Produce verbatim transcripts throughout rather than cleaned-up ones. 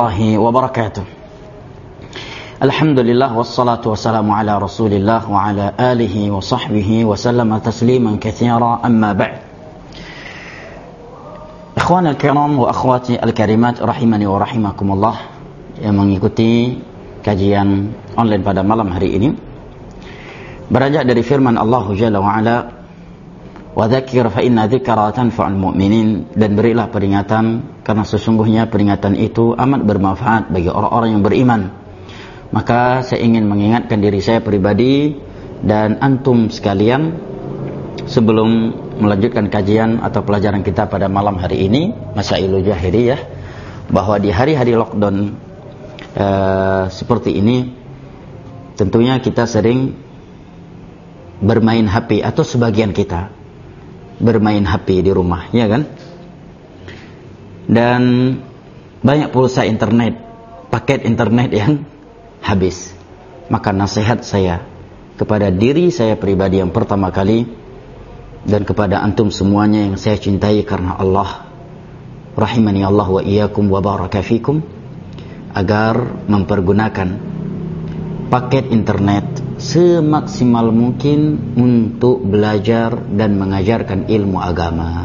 warahmatullahi wabarakatuh. Alhamdulillah wassalatu wassalamu ala Rasulillah wa ala alihi wa sahbihi wa sallama tasliman katsira, amma ba'd. Ikhwan al-kiram wa akhwati al-karimat rahimani wa rahimakumullah, yang mengikuti kajian online pada malam hari ini, beranjak dari firman Allah Jalla wa Ala, wa dzakir fa inna dzikra tanfa'ul mu'minin, dan berilah peringatan karena sesungguhnya peringatan itu amat bermanfaat bagi orang-orang yang beriman. Maka saya ingin mengingatkan diri saya pribadi dan antum sekalian sebelum melanjutkan kajian atau pelajaran kita pada malam hari ini, Masailul Jahiliyah, bahwa di hari-hari lockdown uh, seperti ini tentunya kita sering bermain H P, atau sebagian kita bermain H P di rumah, ya kan? Dan banyak pulsa internet, paket internet yang habis. Maka nasihat saya kepada diri saya pribadi yang pertama kali, dan kepada antum semuanya yang saya cintai karena Allah, rahimani Allah wa iyyakum wa baraka fikum, agar mempergunakan paket internet semaksimal mungkin untuk belajar dan mengajarkan ilmu agama.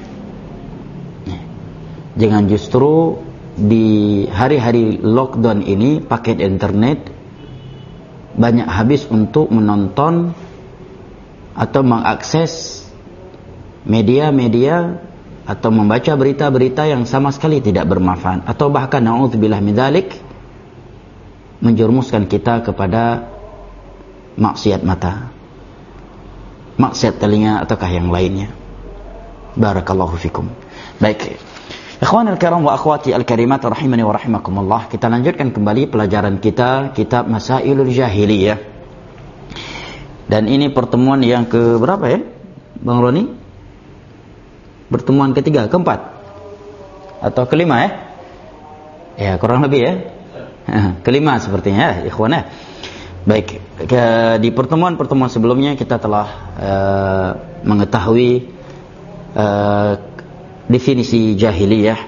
Jangan justru di hari-hari lockdown ini paket internet banyak habis untuk menonton atau mengakses media-media atau membaca berita-berita yang sama sekali tidak bermanfaat, atau bahkan na'udzubillah min dzalik, menjerumuskan kita kepada maksiat mata, maksiat telinga, ataukah yang lainnya. Barakallahu fikum. Baik, ikhwan al-kiram wa akhwati al-karimat rahimani wa rahimakumullah, kita lanjutkan kembali pelajaran kita, kitab Masailul Jahiliyah. Dan ini pertemuan yang ke berapa ya, Bang Roni? Pertemuan ketiga, keempat, atau kelima ya? Ya, kurang lebih ya. Kelima sepertinya ya, ikhwan ya. Baik, ke, di pertemuan-pertemuan sebelumnya kita telah uh, mengetahui uh, definisi jahiliyah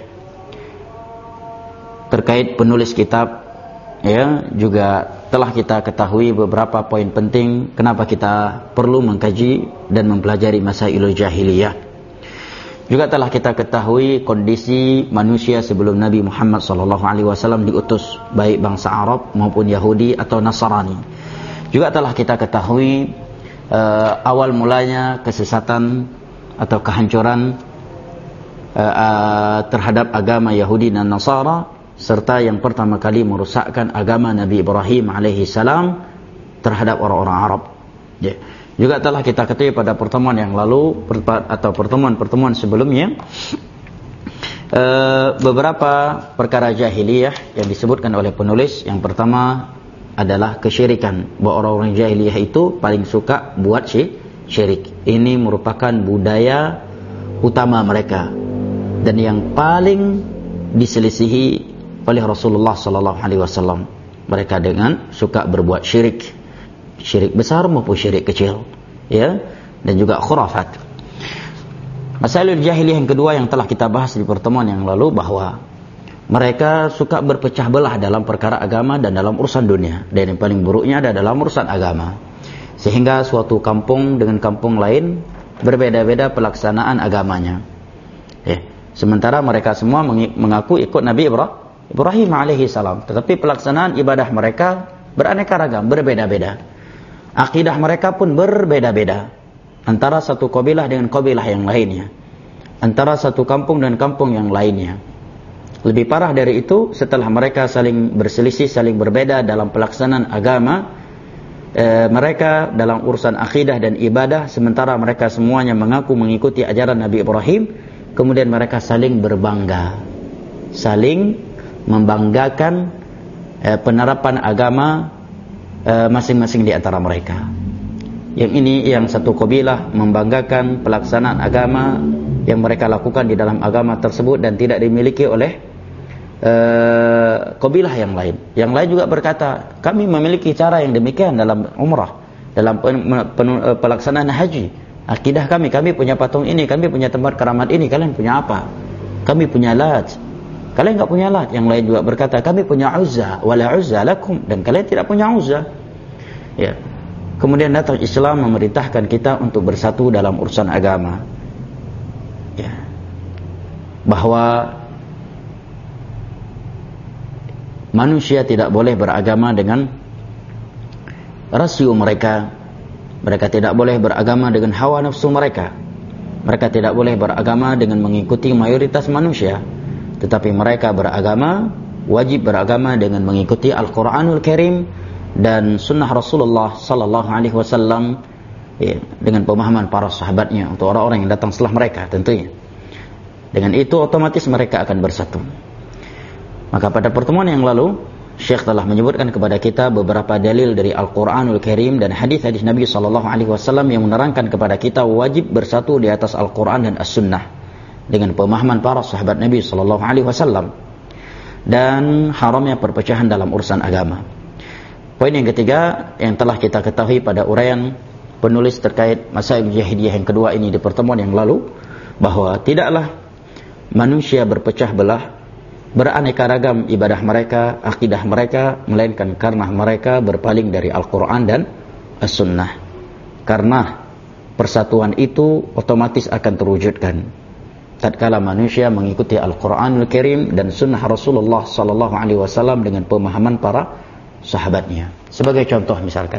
terkait penulis kitab, ya, juga telah kita ketahui beberapa poin penting kenapa kita perlu mengkaji dan mempelajari Masailul Jahiliyah. Juga telah kita ketahui kondisi manusia sebelum Nabi Muhammad sallallahu alaihi wasallam diutus, baik bangsa Arab maupun Yahudi atau Nasrani. Juga telah kita ketahui uh, awal mulanya kesesatan atau kehancuran uh, uh, terhadap agama Yahudi dan Nasara, serta yang pertama kali merusakkan agama Nabi Ibrahim alaihi salam terhadap orang-orang Arab. Yeah. Juga telah kita ketahui pada pertemuan yang lalu atau pertemuan-pertemuan sebelumnya uh, beberapa perkara jahiliyah yang disebutkan oleh penulis. Yang pertama adalah kesyirikan, bahwa orang-orang jahiliyah itu paling suka buat syirik. Ini merupakan budaya utama mereka dan yang paling diselisihi oleh Rasulullah sallallahu alaihi wasallam. Mereka dengan suka berbuat syirik, syirik besar maupun syirik kecil, ya, dan juga khurafat. Masailul Jahiliyah yang kedua yang telah kita bahas di pertemuan yang lalu, bahwa mereka suka berpecah belah dalam perkara agama dan dalam urusan dunia, dan yang paling buruknya ada dalam urusan agama, sehingga suatu kampung dengan kampung lain berbeda-beda pelaksanaan agamanya. Ya, sementara mereka semua mengaku ikut Nabi Ibrahim alaihi salam, tetapi pelaksanaan ibadah mereka beraneka ragam, berbeda-beda. Akidah mereka pun berbeda-beda antara satu kabilah dengan kabilah yang lainnya, antara satu kampung dan kampung yang lainnya. Lebih parah dari itu, setelah mereka saling berselisih, saling berbeda dalam pelaksanaan agama, e, mereka dalam urusan akidah dan ibadah, sementara mereka semuanya mengaku mengikuti ajaran Nabi Ibrahim, kemudian mereka saling berbangga, saling membanggakan e, penerapan agama masing-masing di antara mereka. Yang ini, yang satu kabilah membanggakan pelaksanaan agama yang mereka lakukan di dalam agama tersebut dan tidak dimiliki oleh uh, kabilah yang lain. Yang lain juga berkata, kami memiliki cara yang demikian dalam umrah, dalam pelaksanaan haji. Akidah kami, kami punya patung ini, kami punya tempat keramat ini, kalian punya apa? Kami punya Lat, Kalian enggak punya Lat. Yang lain juga berkata, kami punya Uzza, wala Uzza lakum, dan kalian tidak punya Uzza. Ya. Kemudian datang Islam memerintahkan kita untuk bersatu dalam urusan agama. Ya. Bahwa manusia tidak boleh beragama dengan rasio mereka. Mereka tidak boleh beragama dengan hawa nafsu mereka. Mereka tidak boleh beragama dengan mengikuti mayoritas manusia. Tetapi mereka beragama, wajib beragama dengan mengikuti Al-Quranul Karim dan Sunnah Rasulullah Sallallahu Alaihi Wasallam, ya, dengan pemahaman para sahabatnya untuk orang-orang yang datang setelah mereka tentunya. Dengan itu otomatis mereka akan bersatu. Maka pada pertemuan yang lalu Syekh telah menyebutkan kepada kita beberapa dalil dari Al-Quranul Karim dan hadis-hadis Nabi Sallallahu Alaihi Wasallam yang menerangkan kepada kita wajib bersatu di atas Al-Quran dan As-Sunnah dengan pemahaman para sahabat Nabi Sallallahu Alaihi Wasallam, dan haramnya perpecahan dalam urusan agama. Poin yang ketiga yang telah kita ketahui pada uraian penulis terkait masail jahiliyah yang kedua ini di pertemuan yang lalu, bahwa tidaklah manusia berpecah belah, beraneka ragam ibadah mereka, akidah mereka, melainkan karena mereka berpaling dari Al-Quran dan As-Sunnah. Karena persatuan itu otomatis akan terwujudkan tatkala manusia mengikuti Al-Quranul Karim dan Sunnah Rasulullah Sallallahu Alaihi Wasallam dengan pemahaman para sahabatnya. Sebagai contoh misalkan,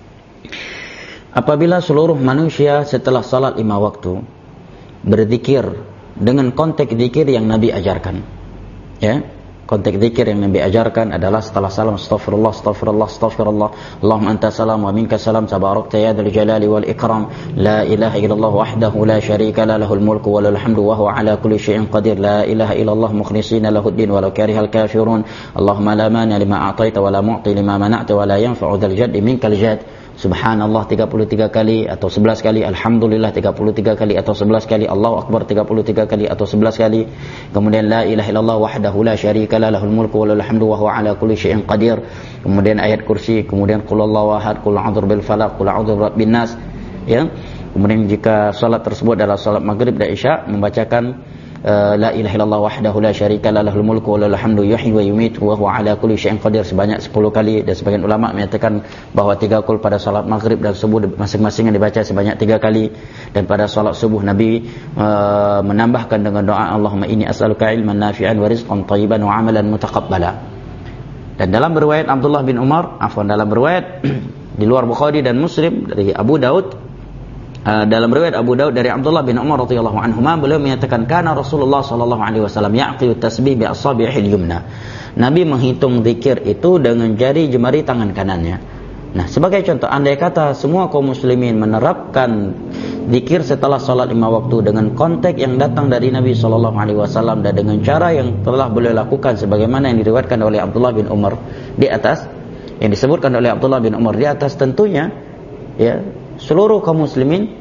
apabila seluruh manusia setelah salat lima waktu berzikir dengan konteks zikir yang Nabi ajarkan, ya, konteks zikir yang Nabi ajarkan adalah setelah salam astaghfirullah astaghfirullah astaghfirullah Allahumma anta salam wa minka salam tabarakta ya dzal jalali wal ikram la ilaha illallah wahdahu la syarika la lahul mulku wa lahul hamdu wa huwa ala kulli syai'in qadir la ilaha illallah mukhlishina lahud din walau karihal kafirun Allahumma la mani lima a'taita wa la mu'ti lima mana'ta wa la yanfa'u dzal jaddi minkal jadd. Subhanallah tiga puluh tiga kali atau sebelas kali, Alhamdulillah tiga puluh tiga kali atau sebelas kali, Allahu Akbar tiga puluh tiga kali atau sebelas kali. Kemudian la ilaha illallah wahdahu la syarika la lahul mulku wa lahul hamdu wa huwa ala kulli syai'in qadir. Kemudian ayat kursi, kemudian qul huwallahu ahad, qul a'udzu bil falaq, qul a'udzu birabbin nas, ya. Kemudian jika salat tersebut adalah salat maghrib dan isya, membacakan uh, la ilaha illallah wahdahu la syarika la lahul mulku wa lahul hamdu yuhyi wa yumiitu wa huwa ala kulli syai'in qadir sebanyak sepuluh kali. Dan sebagian ulama menyatakan bahwa tiga kul pada salat maghrib dan subuh masing-masing yang dibaca sebanyak tiga kali, dan pada salat subuh Nabi uh, menambahkan dengan doa Allahumma inni as'aluka ilman nafi'an wa rizqan thayyiban wa amalan mutaqabbala. Dan dalam riwayat Abdullah bin Umar, afwan dalam riwayat di luar Bukhari dan Muslim dari Abu Daud, Uh, dalam riwayat Abu Daud dari Abdullah bin Umar radhiyallahu anhuma, beliau menyatakan kana Rasulullah sallallahu alaihi wasallam yaqiyu tasbih bi asabi'il yumna. Nabi menghitung zikir itu dengan jari jemari tangan kanannya. Nah, sebagai contoh, andai kata semua kaum muslimin menerapkan zikir setelah salat lima waktu dengan konteks yang datang dari Nabi sallallahu alaihi wasallam dan dengan cara yang telah beliau lakukan sebagaimana yang diriwayatkan oleh Abdullah bin Umar di atas, yang disebutkan oleh Abdullah bin Umar di atas, tentunya ya seluruh kaum muslimin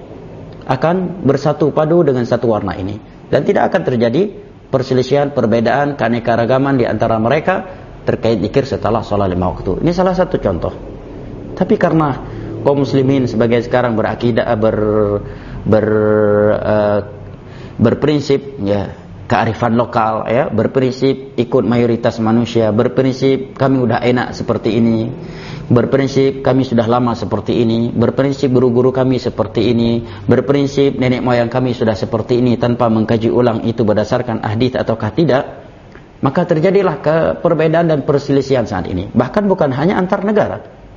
akan bersatu padu dengan satu warna ini, dan tidak akan terjadi perselisihan, perbedaan, keanekaragaman di antara mereka terkait zikir setelah salat lima waktu. Ini salah satu contoh. Tapi karena kaum muslimin sebagai sekarang berakidah ber ber uh, berprinsip ya kearifan lokal, ya, berprinsip ikut mayoritas manusia, berprinsip kami udah enak seperti ini, berprinsip kami sudah lama seperti ini, berprinsip guru-guru kami seperti ini, berprinsip nenek moyang kami sudah seperti ini, tanpa mengkaji ulang itu berdasarkan hadis ataukah tidak, maka terjadilah ke perbedaan dan perselisihan saat ini. Bahkan bukan hanya antar negara,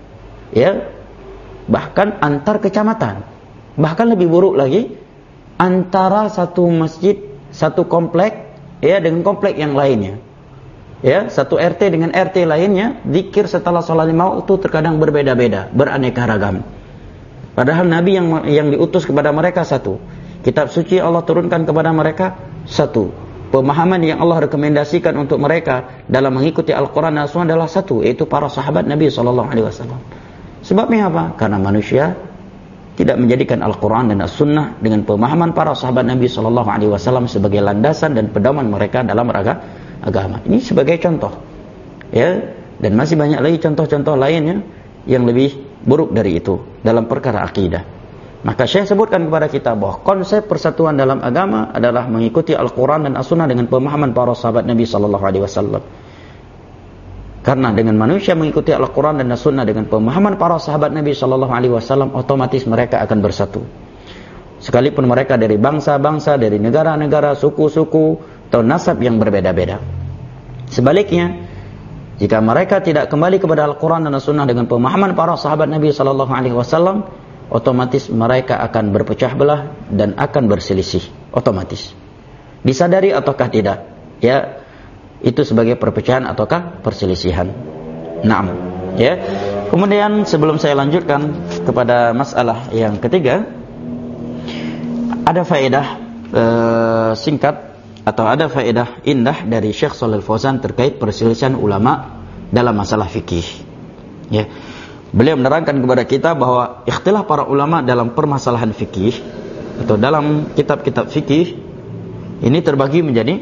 ya, bahkan antar kecamatan, bahkan lebih buruk lagi antara satu masjid, satu komplek, ya, dengan komplek yang lainnya. Ya, satu R T dengan R T lainnya, zikir setelah salat lima waktu terkadang berbeda-beda, beraneka ragam. Padahal Nabi yang yang diutus kepada mereka satu. Kitab suci Allah turunkan kepada mereka satu. Pemahaman yang Allah rekomendasikan untuk mereka dalam mengikuti Al-Quran dan As-Sunnah adalah satu, yaitu para sahabat Nabi sallallahu alaihi wasallam. Sebabnya apa? Karena manusia tidak menjadikan Al-Quran dan As-Sunnah dengan pemahaman para sahabat Nabi sallallahu alaihi wasallam sebagai landasan dan pedoman mereka dalam raga agama. Ini sebagai contoh, ya, dan masih banyak lagi contoh-contoh lainnya yang lebih buruk dari itu dalam perkara akidah. Maka Syekh sebutkan kepada kita bahwa konsep persatuan dalam agama adalah mengikuti Al-Quran dan As-Sunnah dengan pemahaman para sahabat Nabi sallallahu alaihi wasallam. Karena dengan manusia mengikuti Al-Quran dan As-Sunnah dengan pemahaman para sahabat Nabi sallallahu alaihi wasallam, otomatis mereka akan bersatu. Sekalipun mereka dari bangsa-bangsa, dari negara-negara, suku-suku atau nasab yang berbeda-beda. Sebaliknya, jika mereka tidak kembali kepada Al-Quran dan As-Sunnah dengan pemahaman para sahabat Nabi sallallahu alaihi wasallam, otomatis mereka akan berpecah belah dan akan berselisih. Otomatis. Disadari ataukah tidak? Ya, itu sebagai perpecahan ataukah perselisihan. Naam. Ya. Kemudian sebelum saya lanjutkan kepada masalah yang ketiga, ada faedah uh, singkat atau ada faedah indah dari Syekh Shalih Al-Fauzan terkait perselisihan ulama dalam masalah fikih. Ya. Beliau menerangkan kepada kita bahwa ikhtilaf para ulama dalam permasalahan fikih atau dalam kitab-kitab fikih ini terbagi menjadi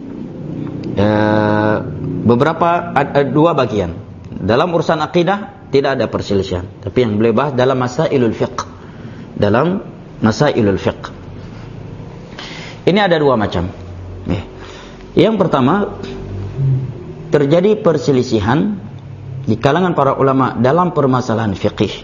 uh, beberapa uh, dua bagian. Dalam urusan akidah tidak ada perselisihan, tapi yang beliau bahas dalam masailul fiqh. Dalam masailul fiqh. Ini ada dua macam. Yang pertama, terjadi perselisihan di kalangan para ulama dalam permasalahan fiqih,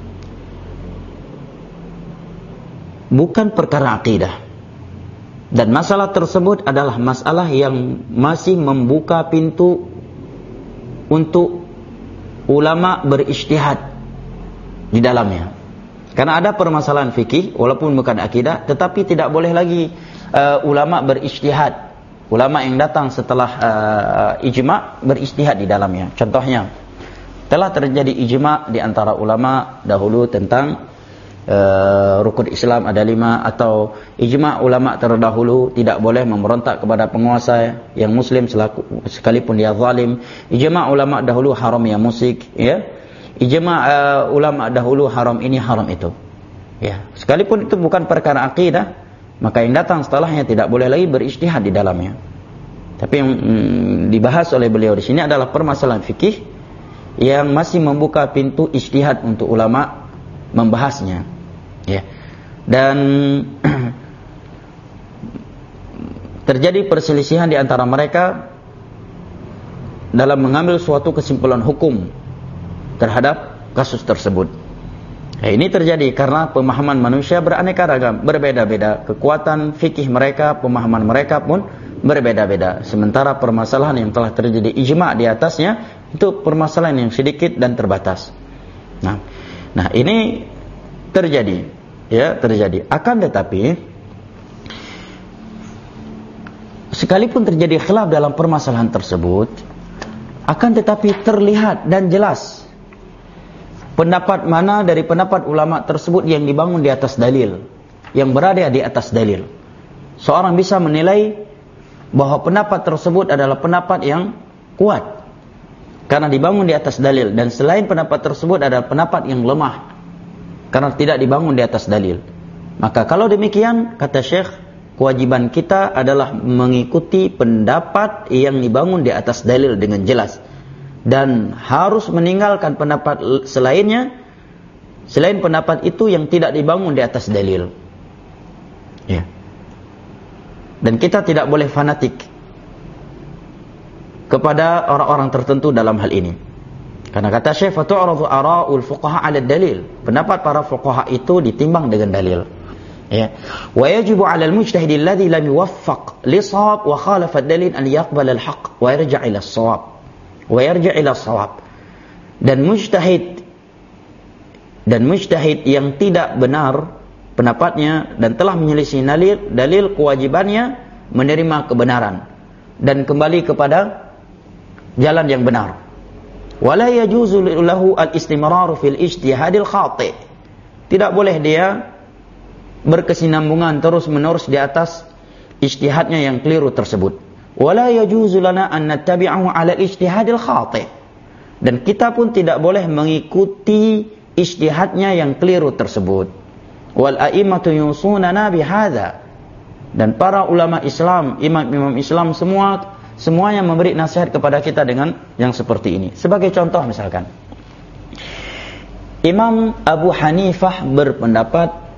bukan perkara akidah. Dan masalah tersebut adalah masalah yang masih membuka pintu untuk ulama berijtihad di dalamnya. Karena ada permasalahan fikih walaupun bukan akidah, tetapi tidak boleh lagi uh, ulama berijtihad. Ulama yang datang setelah uh, ijma' berijtihad di dalamnya. Contohnya, telah terjadi ijma' di antara ulama dahulu tentang uh, rukun Islam ada lima, atau ijma' ulama terdahulu tidak boleh memberontak kepada penguasa yang muslim selaku, sekalipun dia zalim. Ijma' ulama dahulu haram ya musik, ya. Ijma' uh, ulama dahulu haram ini haram itu. Ya, sekalipun itu bukan perkara akidah, maka yang datang setelahnya tidak boleh lagi berijtihad di dalamnya. Tapi yang mm, dibahas oleh beliau di sini adalah permasalahan fikih yang masih membuka pintu ijtihad untuk ulama membahasnya. Ya. Dan terjadi perselisihan di antara mereka dalam mengambil suatu kesimpulan hukum terhadap kasus tersebut. Ya, ini terjadi karena pemahaman manusia beraneka ragam, berbeda-beda. Kekuatan fikih mereka, pemahaman mereka pun berbeda-beda. Sementara permasalahan yang telah terjadi ijma' di atasnya itu permasalahan yang sedikit dan terbatas. Nah, nah ini terjadi, ya terjadi. Akan tetapi, sekalipun terjadi khilaf dalam permasalahan tersebut, akan tetapi terlihat dan jelas pendapat mana dari pendapat ulama tersebut yang dibangun di atas dalil, yang berada di atas dalil. Seorang bisa menilai bahwa pendapat tersebut adalah pendapat yang kuat karena dibangun di atas dalil, dan selain pendapat tersebut adalah pendapat yang lemah karena tidak dibangun di atas dalil. Maka kalau demikian, kata Syekh, kewajiban kita adalah mengikuti pendapat yang dibangun di atas dalil dengan jelas, dan harus meninggalkan pendapat selainnya, selain pendapat itu yang tidak dibangun di atas dalil. Ya. Dan kita tidak boleh fanatik kepada orang-orang tertentu dalam hal ini. Karena kata Syekh, fatu'radu ara'ul fuqaha 'ala dalil. Pendapat para fuqaha itu ditimbang dengan dalil. Ya. Wa yajibu 'ala al-mujtahid alladhi lam yuwaffaq li shawab wa khalafa ad-dalil an yaqbala al-haqq wa yarji' ila as-shawab. Wa yarji' ila as-shawab. Dan mujtahid dan mujtahid yang tidak benar pendapatnya dan telah menyelisih dalil, dalil kewajibannya menerima kebenaran dan kembali kepada jalan yang benar. Wala yajuzu lahu al-istimrar fil ijtihadil khati'. Tidak boleh dia berkesinambungan terus-menerus di atas ijtihadnya yang keliru tersebut. Wala yajuzu lana an nattabi'ahu 'ala al-ijtihadil khati'. Dan kita pun tidak boleh mengikuti ijtihadnya yang keliru tersebut. Wal a'immatu yusunana bihadza. Dan para ulama Islam, imam-imam Islam semua semuanya memberi nasihat kepada kita dengan yang seperti ini. Sebagai contoh misalkan, Imam Abu Hanifah berpendapat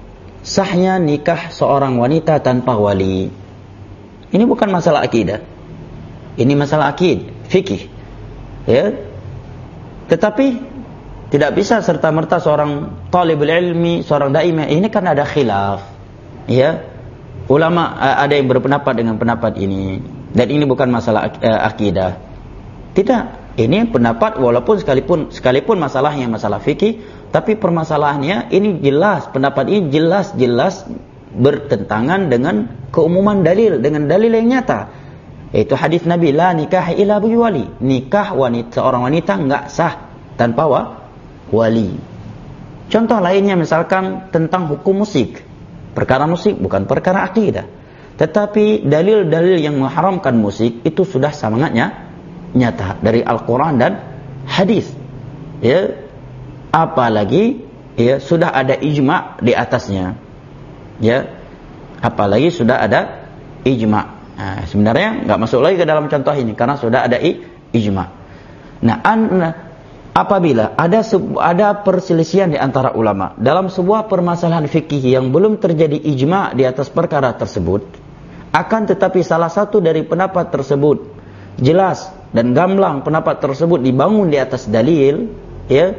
sahnya nikah seorang wanita tanpa wali. Ini bukan masalah akidah. Ini masalah akid, fikih. Ya. Tetapi tidak bisa serta-merta seorang talibul ilmi, seorang dai, ini kan ada khilaf. Ya. Ulama ada yang berpendapat dengan pendapat ini, dan ini bukan masalah akidah. Tidak, ini pendapat walaupun sekalipun sekalipun masalahnya masalah fikih, tapi permasalahannya ini jelas, pendapat ini jelas-jelas bertentangan dengan keumuman dalil, dengan dalil yang nyata. Yaitu hadis Nabi, la nikah illa bi wali. Nikah wanita seorang wanita enggak sah tanpa wa, wali. Contoh lainnya misalkan tentang hukum musik. Perkara musik bukan perkara akidah. Tetapi dalil-dalil yang mengharamkan musik itu sudah sangatnya nyata dari Al-Quran dan hadis. Ya, apalagi ya sudah ada ijma' di atasnya. Ya, apalagi sudah ada ijma'. Nah, sebenarnya nggak masuk lagi ke dalam contoh ini karena sudah ada ijma'. Nah, an, apabila ada ada perselisihan di antara ulama dalam sebuah permasalahan fikih yang belum terjadi ijma' di atas perkara tersebut, akan tetapi salah satu dari pendapat tersebut jelas dan gamblang, pendapat tersebut dibangun di atas dalil, ya.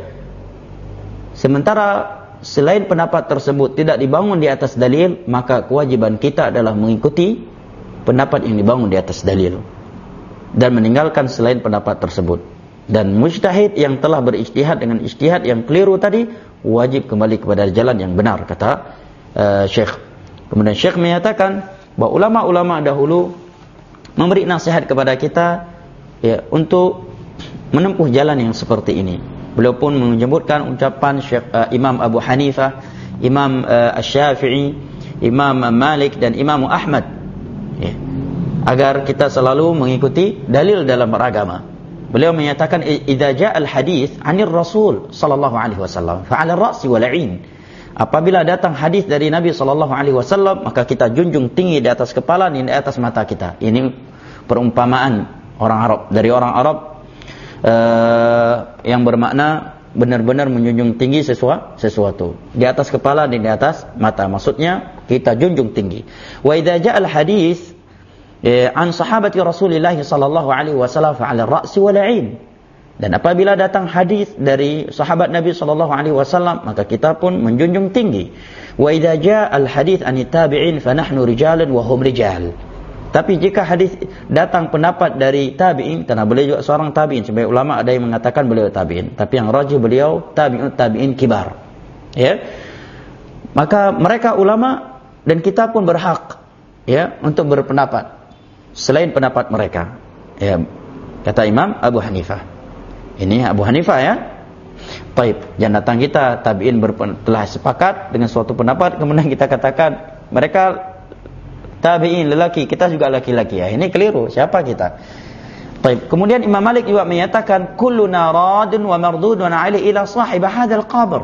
Sementara selain pendapat tersebut tidak dibangun di atas dalil, maka kewajiban kita adalah mengikuti pendapat yang dibangun di atas dalil dan meninggalkan selain pendapat tersebut. Dan mujtahid yang telah berijtihad dengan ijtihad yang keliru tadi wajib kembali kepada jalan yang benar, kata uh, Syekh. Kemudian Syekh menyatakan bahwa ulama-ulama dahulu memberi nasihat kepada kita, ya, untuk menempuh jalan yang seperti ini. Beliau pun menyebutkan ucapan Syekh, uh, Imam Abu Hanifah, Imam uh, Asy-Syafi'i, Imam Malik dan Imam Ahmad, ya, agar kita selalu mengikuti dalil dalam beragama. Beliau menyatakan, idza ja'al hadis 'anil Rasul sallallahu alaihi wasallam fa 'ala ar-ra'si wal 'ain. Apabila datang hadis dari Nabi sallallahu alaihi wasallam, maka kita junjung tinggi di atas kepala dan di atas mata kita. Ini perumpamaan orang Arab, dari orang Arab uh, yang bermakna benar-benar menjunjung tinggi sesuatu, sesuatu di atas kepala dan di atas mata. Maksudnya kita junjung tinggi. Wa idza ja'al hadis an sahabati Rasulillah sallallahu alaihi wasallam fa 'ala ar-ra's wal 'ain. Dan apabila datang hadis dari sahabat Nabi sallallahu alaihi wasallam, maka kita pun menjunjung tinggi. Wa idza jaa al-hadits an tabi'in fa nahnu rijalun wa hum rijal. Tapi jika hadis datang pendapat dari tabi'in, karena beliau juga seorang tabi'in, sebagai ulama ada yang mengatakan beliau tabi'in, tapi yang rajih beliau tabi'un tabi'in kibar. Ya. Maka mereka ulama dan kita pun berhak, ya, untuk berpendapat selain pendapat mereka, ya, kata Imam Abu Hanifah. Ini Abu Hanifah, ya. Baik, jangan datang kita tabi'in telah sepakat dengan suatu pendapat kemudian kita katakan mereka tabi'in lelaki, kita juga laki-laki, ya. Ini keliru. Siapa kita? Baik. Kemudian Imam Malik juga menyatakan kulluna radun wa mardudun 'alaihi ila sahib hadzal qabr.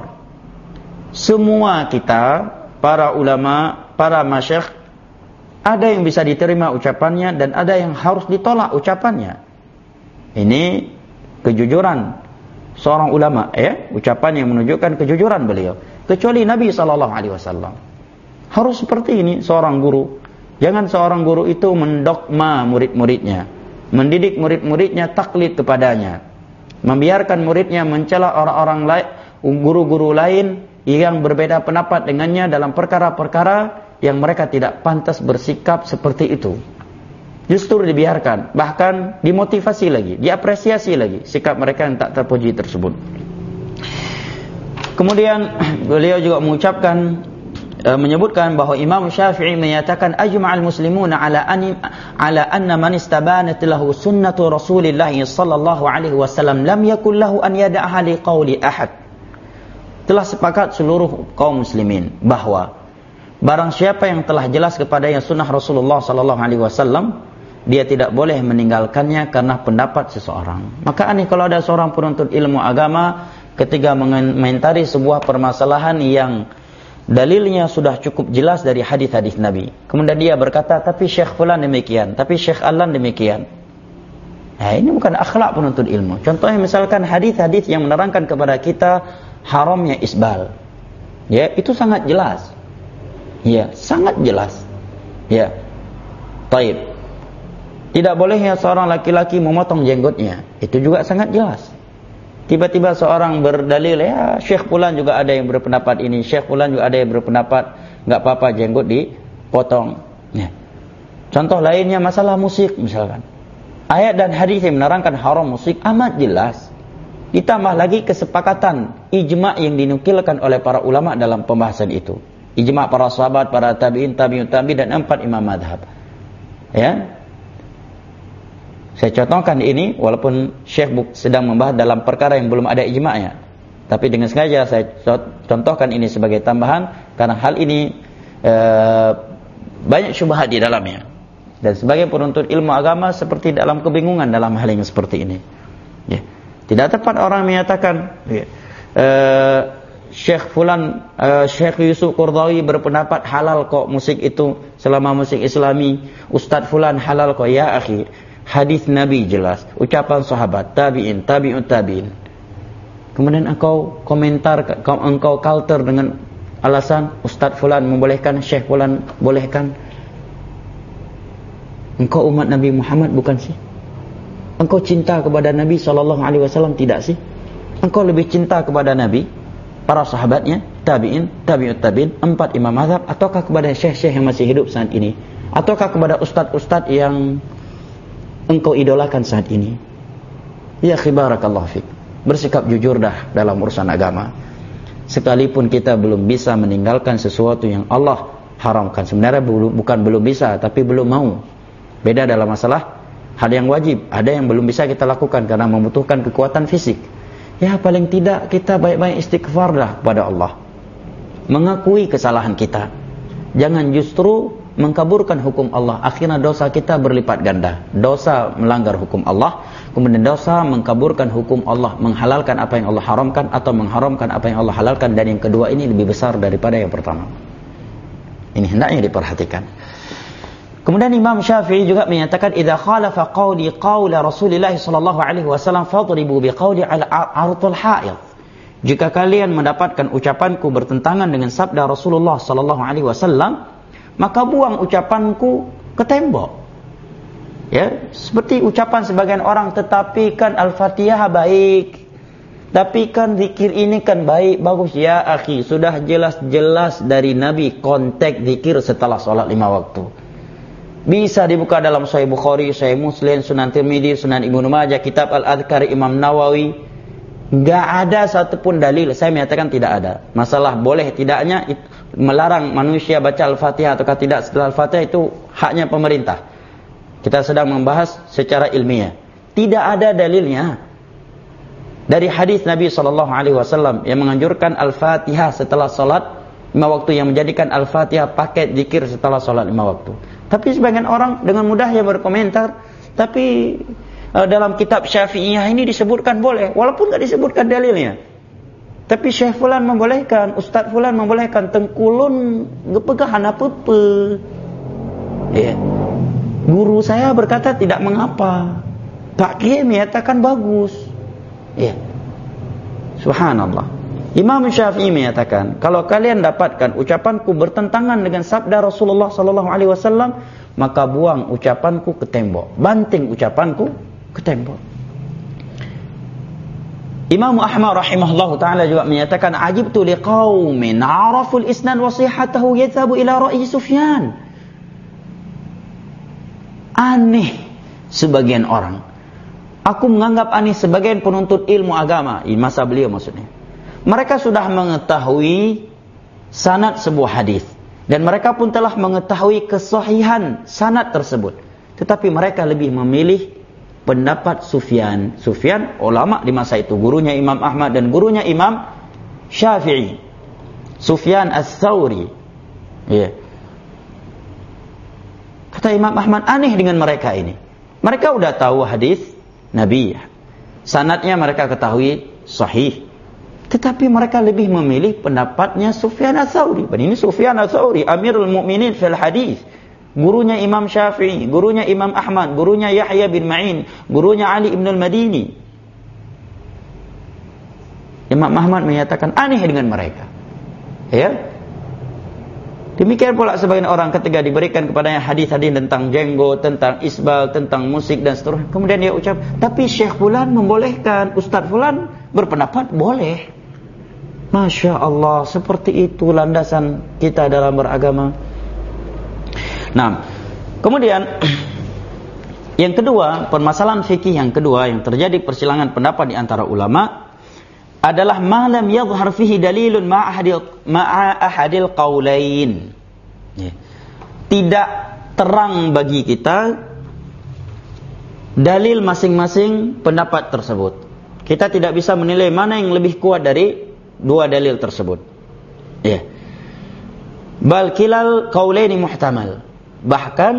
Semua kita, para ulama, para masyayikh, ada yang bisa diterima ucapannya dan ada yang harus ditolak ucapannya. Ini kejujuran seorang ulama, ya, ucapan yang menunjukkan kejujuran beliau. Kecuali Nabi sallallahu alaihi wasallam. Harus seperti ini seorang guru. Jangan seorang guru itu mendogma murid-muridnya, mendidik murid-muridnya taklid kepadanya, membiarkan muridnya mencela orang-orang lain, guru-guru lain yang berbeda pendapat dengannya dalam perkara-perkara yang mereka tidak pantas bersikap seperti itu. Justru dibiarkan, bahkan dimotivasi lagi, diapresiasi lagi sikap mereka yang tak terpuji tersebut. Kemudian beliau juga mengucapkan, e, menyebutkan bahwa Imam Syafi'i menyatakan ajma'al muslimuna ala an ala anna man istabanat lahu sunnatu Rasulillah sallallahu alaihi wasallam lam yakul lahu an yada'aha li qawli ahad. Telah sepakat seluruh kaum muslimin bahwa barang siapa yang telah jelas kepadanya sunnah Rasulullah sallallahu alaihi wasallam, dia tidak boleh meninggalkannya karena pendapat seseorang. Maka aneh kalau ada seorang penuntut ilmu agama ketika mengomentari sebuah permasalahan yang dalilnya sudah cukup jelas dari hadis-hadis Nabi, kemudian dia berkata, tapi Syekh fulan demikian, tapi Syekh Alan demikian. Nah, ini bukan akhlak penuntut ilmu. Contohnya misalkan hadis-hadis yang menerangkan kepada kita haramnya isbal. Ya, itu sangat jelas. Ya, sangat jelas. Ya. Taib. Tidak bolehnya seorang laki-laki memotong jenggotnya. Itu juga sangat jelas. Tiba-tiba seorang berdalil, ya Syekh Fulan juga ada yang berpendapat ini, Syekh Fulan juga ada yang berpendapat enggak apa-apa jenggot dipotong. Ya. Contoh lainnya masalah musik misalkan. Ayat dan hadis yang menerangkan haram musik amat jelas. Ditambah lagi kesepakatan ijma' yang dinukilkan oleh para ulama dalam pembahasan itu. Ijma' para sahabat, para tabi'in, tabi'ut tabi'in dan empat imam madhab. Ya. Saya contohkan ini walaupun Syekh sedang membahas dalam perkara yang belum ada ijma'nya. Tapi dengan sengaja saya contohkan ini sebagai tambahan karena hal ini e, banyak syubhat di dalamnya. Dan sebagai penuntut ilmu agama seperti dalam kebingungan dalam hal yang seperti ini. Ya. Tidak tepat orang menyatakan ya, e, Syekh Fulan, e, Syekh Yusuf Qaradawi berpendapat halal kok musik itu selama musik Islami. Ustaz Fulan halal kok. Ya akhi, hadis Nabi jelas, ucapan sahabat, tabi'in, tabi'ut tabi'in. Kemudian engkau komentar, engkau counter dengan alasan Ustaz Fulan membolehkan, Syekh Fulan bolehkan. Engkau umat Nabi Muhammad bukan sih? Engkau cinta kepada Nabi sallallahu alaihi wasallam tidak sih? Engkau lebih cinta kepada Nabi, para sahabatnya, tabi'in, tabi'ut tabi'in, empat imam mazhab, ataukah kepada syekh-syekh yang masih hidup saat ini? Ataukah kepada ustaz-ustaz yang engkau idolakan saat ini? Ya khibarakallahu fik. Bersikap jujur dah dalam urusan agama. Sekalipun kita belum bisa meninggalkan sesuatu yang Allah haramkan. Sebenarnya belum, bukan belum bisa, tapi belum mau. Beda dalam masalah hal yang wajib. Ada yang belum bisa kita lakukan karena membutuhkan kekuatan fisik. Ya paling tidak kita baik-baik istighfar dah kepada Allah. Mengakui kesalahan kita. Jangan justru mengkaburkan hukum Allah. Akhirnya dosa kita berlipat ganda. Dosa melanggar hukum Allah, kemudian dosa mengkaburkan hukum Allah, menghalalkan apa yang Allah haramkan atau mengharamkan apa yang Allah halalkan, dan yang kedua ini lebih besar daripada yang pertama. Ini hendaknya diperhatikan. Kemudian Imam Syafi'i juga menyatakan idza khalafa qawli qawla Rasulillah sallallahu alaihi wasallam fadribu biqawli al-artul ha'id. Jika kalian mendapatkan ucapanku bertentangan dengan sabda Rasulullah sallallahu alaihi wasallam, maka buang ucapanku ke tembok. Ya, seperti ucapan sebagian orang, tetapi kan Al-Fatihah baik, tapi kan zikir ini kan baik, bagus. Ya akhi, sudah jelas-jelas dari Nabi konteks zikir setelah sholat lima waktu. Bisa dibuka dalam Sahih Bukhari, Sahih Muslim, Sunan Tirmidzi, Sunan Ibnu Majah, Kitab Al-Adhkar Imam Nawawi. Enggak ada satupun dalil. Saya menyatakan tidak ada. Masalah boleh tidaknya itu, melarang manusia baca Al-Fatihah ataukah tidak setelah Al-Fatihah, itu haknya pemerintah. Kita sedang membahas secara ilmiah. Tidak ada dalilnya dari hadis Nabi sallallahu alaihi wasallam yang menganjurkan Al-Fatihah setelah salat lima waktu, yang menjadikan Al-Fatihah paket zikir setelah salat lima waktu. Tapi sebagian orang dengan mudahnya berkomentar, tapi uh, dalam kitab Syafi'iyah ini disebutkan boleh, walaupun tidak disebutkan dalilnya. Tapi Syekh Fulan membolehkan, Ustaz Fulan membolehkan, tengkulun gepegahan apa-apa. Ya. Guru saya berkata tidak mengapa. Pak Kiai menyatakan bagus. Ya. Subhanallah. Imam Syafi'i menyatakan, kalau kalian dapatkan ucapanku bertentangan dengan sabda Rasulullah sallallahu alaihi wasallam, maka buang ucapanku ke tembok, banting ucapanku ke tembok. Imam Ahmad rahimahullahu taala juga menyatakan, ajibtu liqaumin 'araful isnad wa sihhatahu yadhhabu ila ra'yi Sufyan. Aneh sebagian orang. Aku menganggap aneh sebagian penuntut ilmu agama, di masa beliau maksudnya. Mereka sudah mengetahui sanad sebuah hadis, dan mereka pun telah mengetahui kesahihan sanad tersebut. Tetapi mereka lebih memilih pendapat Sufyan. Sufyan ulama di masa itu, gurunya Imam Ahmad dan gurunya Imam Syafi'i. Sufyan Ats-Tsauri. Ya. Kata Imam Ahmad, aneh dengan mereka ini. Mereka sudah tahu hadis Nabi, sanadnya mereka ketahui sahih. Tetapi mereka lebih memilih pendapatnya Sufyan Ats-Tsauri. Dan ini Sufyan Ats-Tsauri, Amirul Mukminin fil hadis. Gurunya Imam Syafi'i, gurunya Imam Ahmad, gurunya Yahya bin Ma'in, gurunya Ali ibn al-Madini. Imam Ahmad menyatakan aneh dengan mereka. Ya. Demikian pula sebagian orang ketika diberikan kepadanya hadis-hadis tentang jenggot, tentang isbal, tentang musik dan seterusnya, kemudian dia ucap, tapi Syekh Fulan membolehkan, Ustaz Fulan berpendapat boleh. Masya Allah, seperti itu landasan kita dalam beragama. Nah, kemudian yang kedua, permasalahan fikih yang kedua yang terjadi persilangan pendapat di antara ulama adalah malam yadhhar fihi dalilun ma'ahadil ma'ahadil qaulain. Ya. Tidak terang bagi kita dalil masing-masing pendapat tersebut. Kita tidak bisa menilai mana yang lebih kuat dari dua dalil tersebut. Ya. Bal kilal qaulaini muhtamal. Bahkan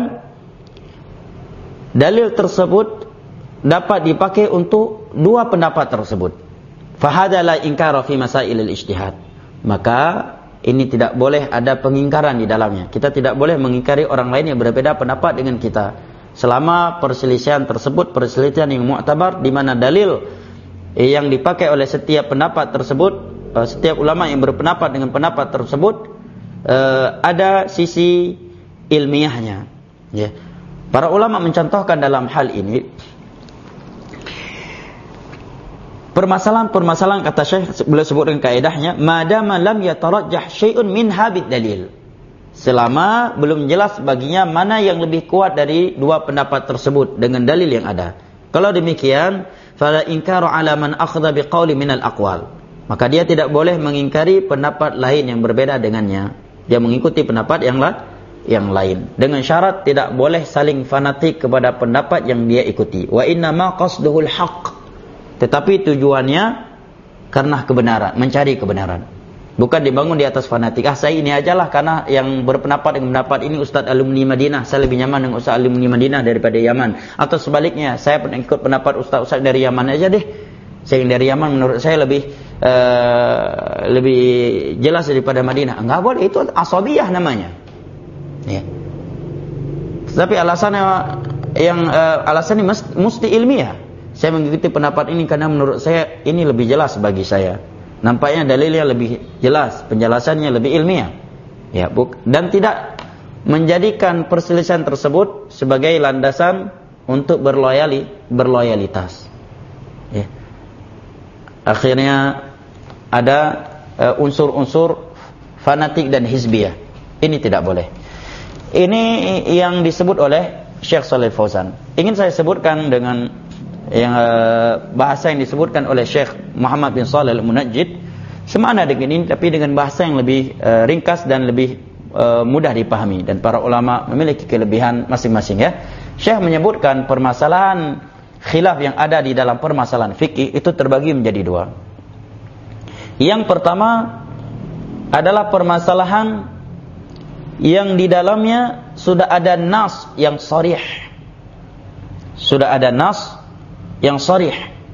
dalil tersebut dapat dipakai untuk dua pendapat tersebut. Fahada la inkara fi masailil ijtihad. Maka ini tidak boleh ada pengingkaran di dalamnya. Kita tidak boleh mengingkari orang lain yang berbeda pendapat dengan kita. Selama perselisihan tersebut perselisihan yang mu'tabar, di mana dalil yang dipakai oleh setiap pendapat tersebut, setiap ulama yang berpendapat dengan pendapat tersebut ada sisi ilmiahnya. Ya. Para ulama mencontohkan dalam hal ini permasalahan-permasalahan, kata Syekh beliau sebutkan kaidahnya, madama lam yatarajjah syai'un min habid dalil. Selama belum jelas baginya mana yang lebih kuat dari dua pendapat tersebut dengan dalil yang ada. Kalau demikian, fala inkaru ala man akhadha biqauli minal aqwal. Maka dia tidak boleh mengingkari pendapat lain yang berbeda dengannya. Dia mengikuti pendapat yang lain yang lain. Dengan syarat tidak boleh saling fanatik kepada pendapat yang dia ikuti. Wa inna ma qasduhul haqq. Tetapi tujuannya karena kebenaran, mencari kebenaran. Bukan dibangun di atas fanatik. Ah, saya ini ajalah karena yang berpendapat dengan pendapat ini Ustaz alumni Madinah, saya lebih nyaman dengan Ustaz alumni Madinah daripada Yaman. Atau sebaliknya, saya ikut pendapat Ustaz-Ustaz dari Yaman aja deh. Saya yang dari Yaman menurut saya lebih uh, lebih jelas daripada Madinah. Enggak boleh, itu asabiyah namanya. Ya. Tapi alasannya yang uh, alasan ini mesti ilmiah. Saya mengikuti pendapat ini karena menurut saya ini lebih jelas bagi saya. Nampaknya dalilnya lebih jelas, penjelasannya lebih ilmiah. Ya, buk, dan tidak menjadikan perselisihan tersebut sebagai landasan untuk berloyali, berloyalitas. Ya. Akhirnya ada uh, unsur-unsur fanatik dan hizbiyah. Ini tidak boleh. Ini yang disebut oleh Syekh Shalih Fauzan. Ingin saya sebutkan dengan yang uh, bahasa yang disebutkan oleh Syekh Muhammad bin Shalih Al-Munajjid, semana dengan ini tapi dengan bahasa yang lebih uh, ringkas dan lebih uh, mudah dipahami, dan para ulama memiliki kelebihan masing-masing ya. Syekh menyebutkan permasalahan khilaf yang ada di dalam permasalahan fikih itu terbagi menjadi dua. Yang pertama adalah permasalahan yang di dalamnya sudah ada nas yang sharih. Sudah ada nas yang sharih.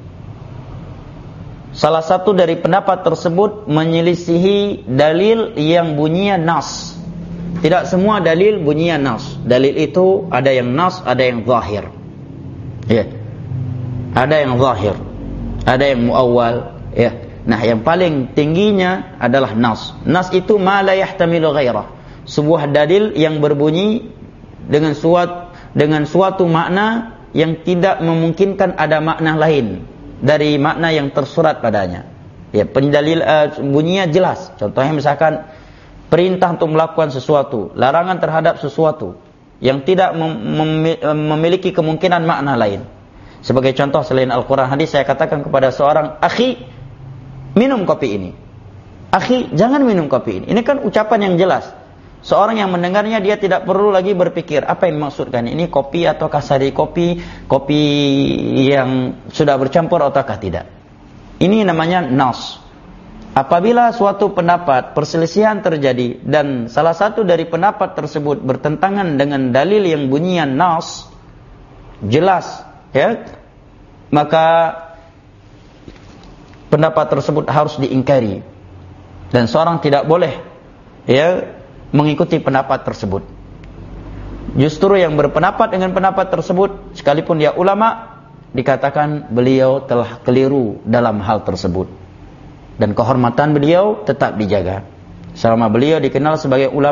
Salah satu dari pendapat tersebut menyelisihi dalil yang bunyinya nas. Tidak semua dalil bunyinya nas. Dalil itu ada yang nas, ada yang zahir. Ya. Ada yang zahir, ada yang muawwal, ya. Nah, yang paling tingginya adalah nas. Nas itu ma la yahtamilu ghairah. Sebuah dalil yang berbunyi dengan suatu dengan suatu makna yang tidak memungkinkan ada makna lain dari makna yang tersurat padanya. Ya, pendalil uh, bunyinya jelas. Contohnya misalkan perintah untuk melakukan sesuatu, larangan terhadap sesuatu yang tidak mem- mem- memiliki kemungkinan makna lain. Sebagai contoh, selain Al-Quran hadis, saya katakan kepada seorang, akhi, minum kopi ini. Akhi, jangan minum kopi ini. Ini kan ucapan yang jelas. Seorang yang mendengarnya dia tidak perlu lagi berpikir apa yang dimaksudkan. Ini kopi ataukah sari kopi, kopi yang sudah bercampur ataukah tidak. Ini namanya nas. Apabila suatu pendapat perselisihan terjadi dan salah satu dari pendapat tersebut bertentangan dengan dalil yang bunyinya nas, jelas, ya, maka pendapat tersebut harus diingkari dan seorang tidak boleh, ya, mengikuti pendapat tersebut. Justru yang berpendapat dengan pendapat tersebut, sekalipun dia ulama, dikatakan beliau telah keliru dalam hal tersebut, dan kehormatan beliau tetap dijaga selama beliau dikenal sebagai ulama.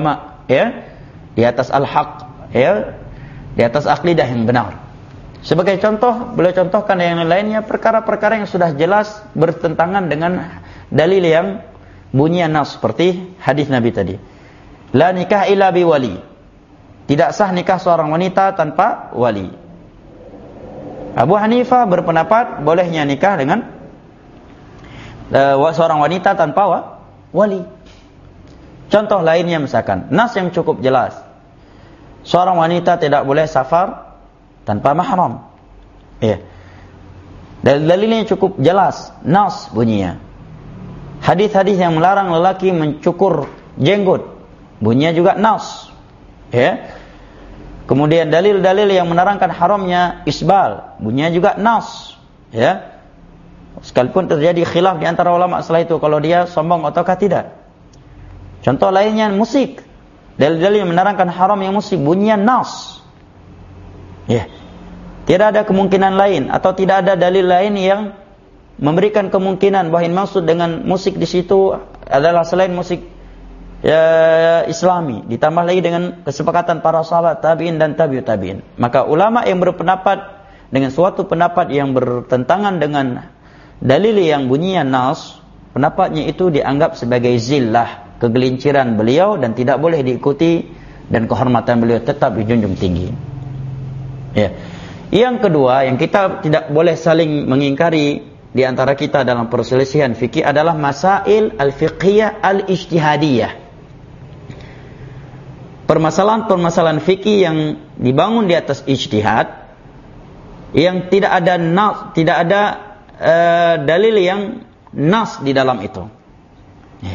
ya, di atas al-haq, ya, di atas akidah yang benar. Sebagai contoh, beliau contohkan yang lainnya perkara-perkara yang sudah jelas bertentangan dengan dalil yang bunyi nas, seperti hadis Nabi tadi. La nikah illa bi wali. Tidak sah nikah seorang wanita tanpa wali. Abu Hanifah berpendapat bolehnya nikah dengan uh, seorang wanita tanpa wa, wali. Contoh lainnya misalkan, nas yang cukup jelas. Seorang wanita tidak boleh safar tanpa mahram. Ya. Dalilnya cukup jelas, nas bunyinya. Hadis-hadis yang melarang lelaki mencukur jenggot, bunyinya juga nas. Ya. Kemudian dalil-dalil yang menerangkan haramnya isbal, bunyinya juga nas. Ya. Sekalipun terjadi khilaf di antara ulama setelah itu kalau dia sombong ataukah tidak. Contoh lainnya musik. Dalil-dalil yang menerangkan haram yang musik, bunyinya nas. Ya. Tidak ada kemungkinan lain atau tidak ada dalil lain yang memberikan kemungkinan bahwa yang maksud dengan musik di situ adalah selain musik ya, Islami, ditambah lagi dengan kesepakatan para sahabat, tabi'in dan tabi'ut tabi'in. Maka ulama yang berpendapat dengan suatu pendapat yang bertentangan dengan dalil yang bunyinya nas, pendapatnya itu dianggap sebagai zillah, kegelinciran beliau dan tidak boleh diikuti dan kehormatan beliau tetap dijunjung tinggi. Ya. Yang kedua, yang kita tidak boleh saling mengingkari di antara kita dalam perselisihan fikih adalah masail al-fiqhiyah al-ijtihadiyah. Permasalahan-permasalahan fikih yang dibangun di atas ijtihad, yang tidak ada nas, tidak ada uh, dalil yang nas di dalam itu. Ya.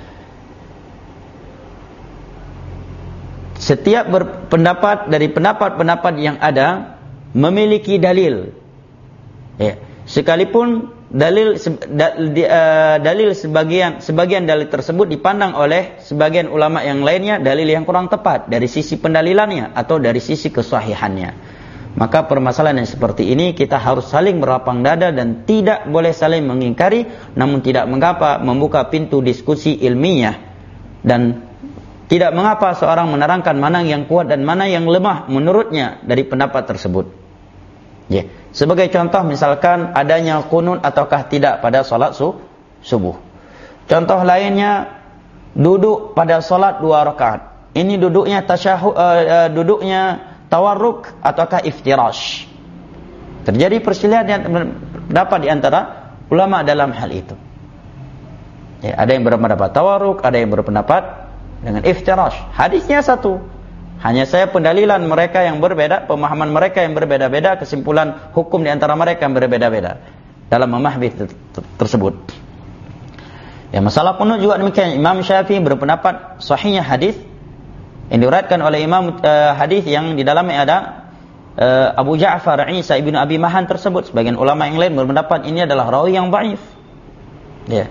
Setiap berpendapat dari pendapat-pendapat yang ada memiliki dalil. Ya. Sekalipun dalil da, di, uh, dalil sebagian sebagian dalil tersebut dipandang oleh sebagian ulama yang lainnya dalil yang kurang tepat dari sisi pendalilannya atau dari sisi kesahihannya. Maka permasalahan yang seperti ini kita harus saling berlapang dada dan tidak boleh saling mengingkari, namun tidak mengapa membuka pintu diskusi ilmiah dan tidak mengapa seorang menerangkan mana yang kuat dan mana yang lemah menurutnya dari pendapat tersebut. Ya. Sebagai contoh misalkan adanya qunut ataukah tidak pada salat subuh. Contoh lainnya duduk pada salat dua rakaat. Ini duduknya tasyahud, uh, uh, duduknya tawarruk ataukah iftirash. Terjadi perselisihan pendapat di antara ulama dalam hal itu. Ya, ada yang berpendapat tawarruk, ada yang berpendapat dengan iftirash. Hadisnya satu. Hanya saya pendalilan mereka yang berbeda, pemahaman mereka yang berbeda-beda, kesimpulan hukum di antara mereka yang berbeda-beda dalam memahami tersebut. Ya, masalah qunut juga demikian. Imam Syafi'i berpendapat sahihnya hadis yang diriwayatkan oleh Imam uh, hadis yang di dalamnya ada uh, Abu Ja'far Isa ibnu Abi Mahan tersebut. Sebagian ulama yang lain berpendapat ini adalah rawi yang dhaif. Ya.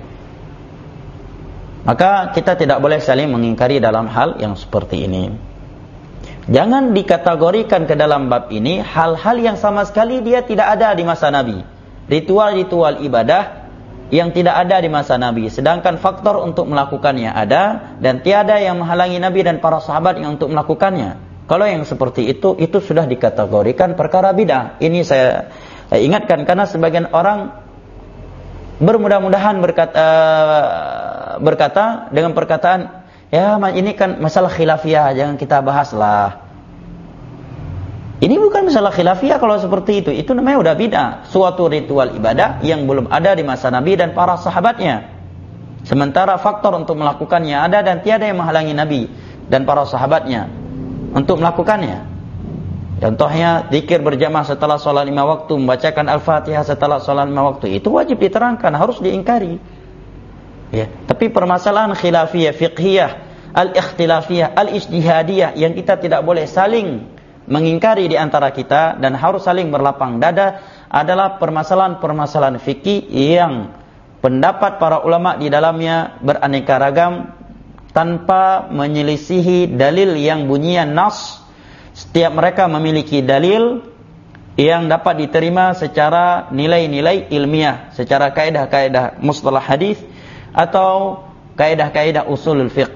Maka kita tidak boleh saling mengingkari dalam hal yang seperti ini. Jangan dikategorikan ke dalam bab ini hal-hal yang sama sekali dia tidak ada di masa Nabi. Ritual-ritual ibadah yang tidak ada di masa Nabi. Sedangkan faktor untuk melakukannya ada dan tiada yang menghalangi Nabi dan para sahabat yang untuk melakukannya. Kalau yang seperti itu, itu sudah dikategorikan perkara bid'ah. Ini saya ingatkan karena sebagian orang bermudah-mudahan berkata, berkata dengan perkataan, ya ini kan masalah khilafiyah, jangan kita bahaslah. Ini bukan masalah khilafiyah kalau seperti itu. Itu namanya udah bid'ah. Suatu ritual ibadah yang belum ada di masa Nabi dan para sahabatnya. Sementara faktor untuk melakukannya ada dan tiada yang menghalangi Nabi dan para sahabatnya untuk melakukannya. Contohnya zikir berjamaah setelah sholat lima waktu, membacakan Al-Fatihah setelah sholat lima waktu. Itu wajib diterangkan, harus diingkari. Ya, tapi permasalahan khilafiyah, fiqhiyah, al-ikhtilafiyah, al-ijtihadiyah yang kita tidak boleh saling mengingkari di antara kita dan harus saling berlapang dada adalah permasalahan-permasalahan fikih yang pendapat para ulama di dalamnya beraneka ragam tanpa menyelisihi dalil yang bunyinya nas. Setiap mereka memiliki dalil yang dapat diterima secara nilai-nilai ilmiah, secara kaidah-kaidah mustalah hadis atau kaidah-kaidah usulul fiqh.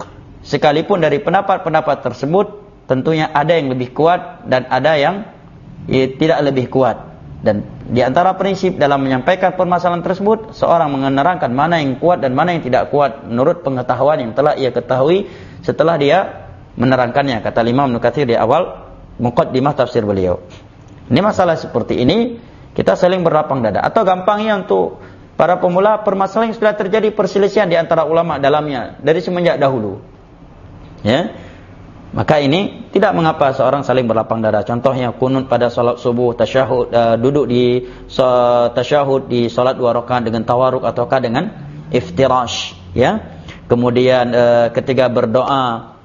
sekalipun dari pendapat-pendapat tersebut tentunya ada yang lebih kuat dan ada yang ya, tidak lebih kuat. Dan di antara prinsip dalam menyampaikan permasalahan tersebut, seorang menerangkan mana yang kuat dan mana yang tidak kuat menurut pengetahuan yang telah ia ketahui setelah dia menerangkannya. Kata Imam Ibnu Katsir di awal muqaddimah tafsir beliau. Ini masalah seperti ini kita saling berlapang dada. Atau gampangnya untuk para pemula, permasalahan yang sudah terjadi perselisihan di antara ulama dalamnya dari semenjak dahulu. Ya. Maka ini tidak mengapa seorang saling berlapang dada. Contohnya kunut pada salat subuh, tasyahud, uh, duduk di so, tasyahud di salat dua rakaat dengan tawarruk ataukah dengan iftirash, ya. Kemudian uh, ketika berdoa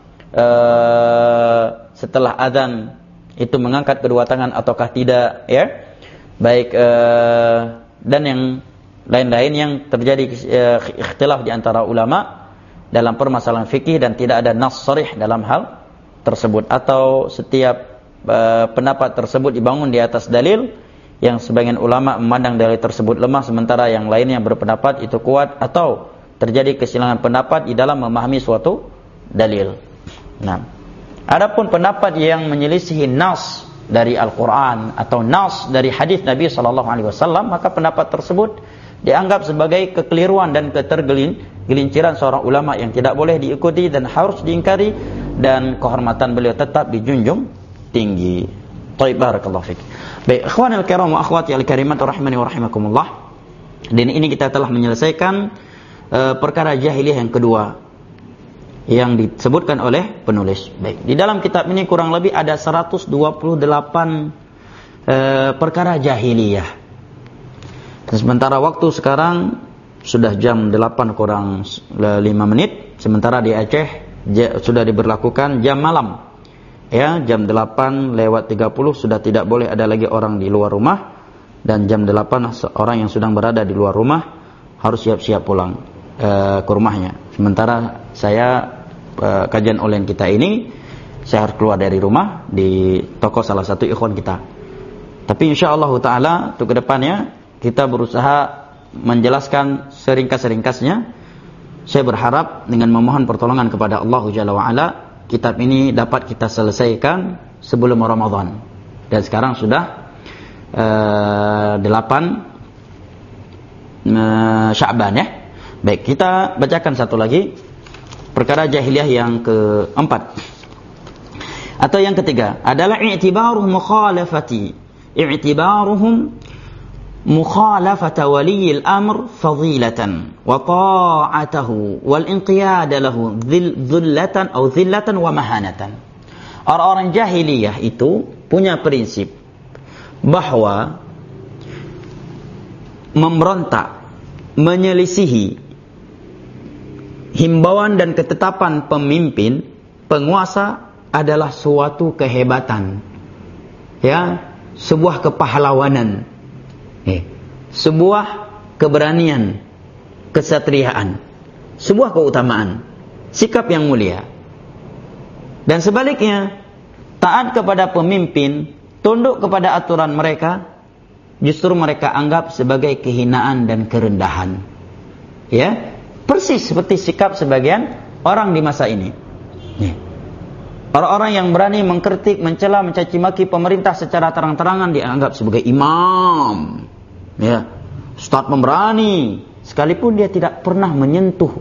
uh, setelah azan itu mengangkat kedua tangan ataukah tidak, ya. Baik uh, dan yang lain-lain yang terjadi uh, ikhtilaf di antara ulama dalam permasalahan fikih dan tidak ada nas sharih dalam hal tersebut, atau setiap uh, pendapat tersebut dibangun di atas dalil yang sebagian ulama memandang dalil tersebut lemah sementara yang lainnya berpendapat itu kuat, atau terjadi kesilangan pendapat di dalam memahami suatu dalil. Nah, adapun pendapat yang menyelisihi nas dari Al-Qur'an atau nas dari hadis Nabi sallallahu alaihi wasallam, maka pendapat tersebut dianggap sebagai kekeliruan dan ketergelinciran seorang ulama yang tidak boleh diikuti dan harus diingkari, dan kehormatan beliau tetap dijunjung tinggi. Baik, barakallahu fik. Baik, ikhwanul kiram wa akhwati al-karimat rahimani wa rahimakumullah. Dan ini kita telah menyelesaikan uh, perkara jahiliyah yang kedua yang disebutkan oleh penulis. Baik, di dalam kitab ini kurang lebih ada seratus dua puluh delapan uh, perkara jahiliyah. Dan sementara waktu sekarang sudah jam delapan kurang lima menit, sementara di Aceh sudah diberlakukan jam malam. Ya, jam delapan lewat tiga puluh sudah tidak boleh ada lagi orang di luar rumah, dan jam delapan orang yang sedang berada di luar rumah harus siap-siap pulang uh, ke rumahnya. Sementara saya uh, kajian online kita ini saya harus keluar dari rumah di toko salah satu ikhwan kita. Tapi insyaallah taala untuk kedepannya kita berusaha menjelaskan seringkas-ringkasnya. Saya berharap dengan memohon pertolongan kepada Allah Jalla wa'ala, kitab ini dapat kita selesaikan sebelum Ramadan. Dan sekarang sudah uh, delapan uh, Sya'ban, ya. Baik, kita bacakan satu lagi perkara jahiliyah yang keempat atau yang ketiga adalah i'tibaruhum mukhalafati i'tibaruhum mukhalafata waliyil amr fadilatan wa ta'atahu wal inqiyada lahu dhillatan atau dhillatan wa mahanatan. Orang-orang jahiliyah itu punya prinsip bahwa memberontak, menyelisihi himbauan dan ketetapan pemimpin, penguasa adalah suatu kehebatan, ya, sebuah kepahlawanan, eh, sebuah keberanian, kesatriaan, sebuah keutamaan, sikap yang mulia. Dan sebaliknya, taat kepada pemimpin, tunduk kepada aturan mereka, justru mereka anggap sebagai kehinaan dan kerendahan. Ya, persis seperti sikap sebagian orang di masa ini. Nih. Orang-orang yang berani mengkritik, mencela, mencaci maki pemerintah secara terang-terangan dianggap sebagai imam. Ya, ustaz pemberani, sekalipun dia tidak pernah menyentuh